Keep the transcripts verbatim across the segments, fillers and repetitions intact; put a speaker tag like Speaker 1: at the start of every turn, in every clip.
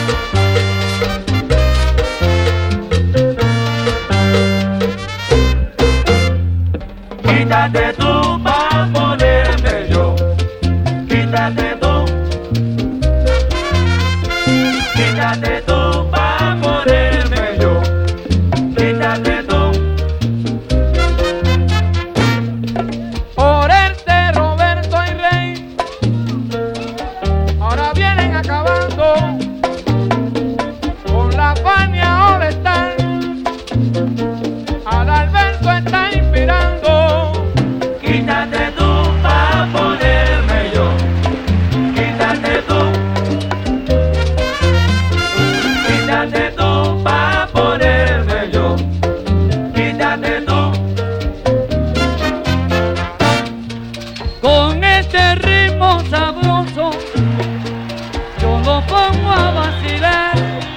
Speaker 1: Quítate tú pa' ponerme yo, quítate tú, quítate tú pa' ponerme yo, quítate tú.
Speaker 2: Oreste, Roberto y Rey, ahora vienen acabando con la Fania All Star. Al Alberto está inspirando.
Speaker 1: Quítate tú pa' ponerme yo, quítate tú, quítate tú pa' ponerme yo, quítate tú.
Speaker 3: Con este ritmo sabroso yo lo pongo a vacilar.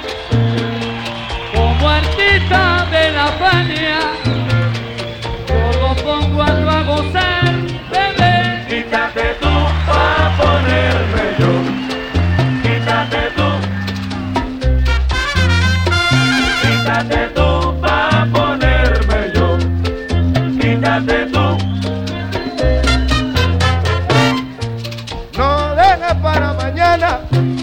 Speaker 3: Como artista de la Fania yo lo pongo a no a gozar, bebé.
Speaker 1: Quítate tú pa' ponerme yo, quítate tú, quítate tú pa' ponerme yo, quítate tú.
Speaker 4: No dejes para mañana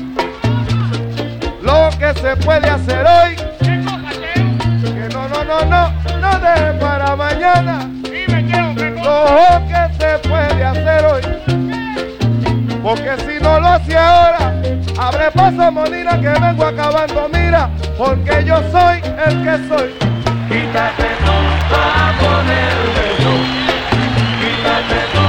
Speaker 4: lo que se puede hacer hoy. Que no, no, no, no, no dejes para mañana lo que se puede hacer hoy. Porque si no lo hace ahora, abre paso, Monina, que vengo acabando, mira, porque yo soy el que soy.
Speaker 1: Quítate tú pa' ponerme yo, quítate tú,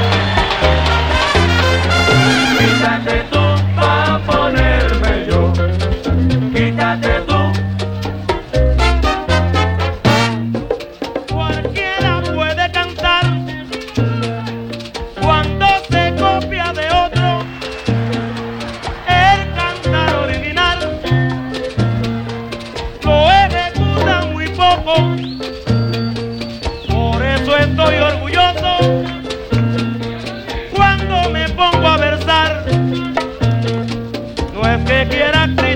Speaker 1: quítate tú pa' ponerme yo, quítate tú.
Speaker 2: Cualquiera puede cantar cuando se copia de otro. El cantar original lo ejecuta muy poco. Por eso estoy orgulloso cuando me pongo a versar. No es que quiera creer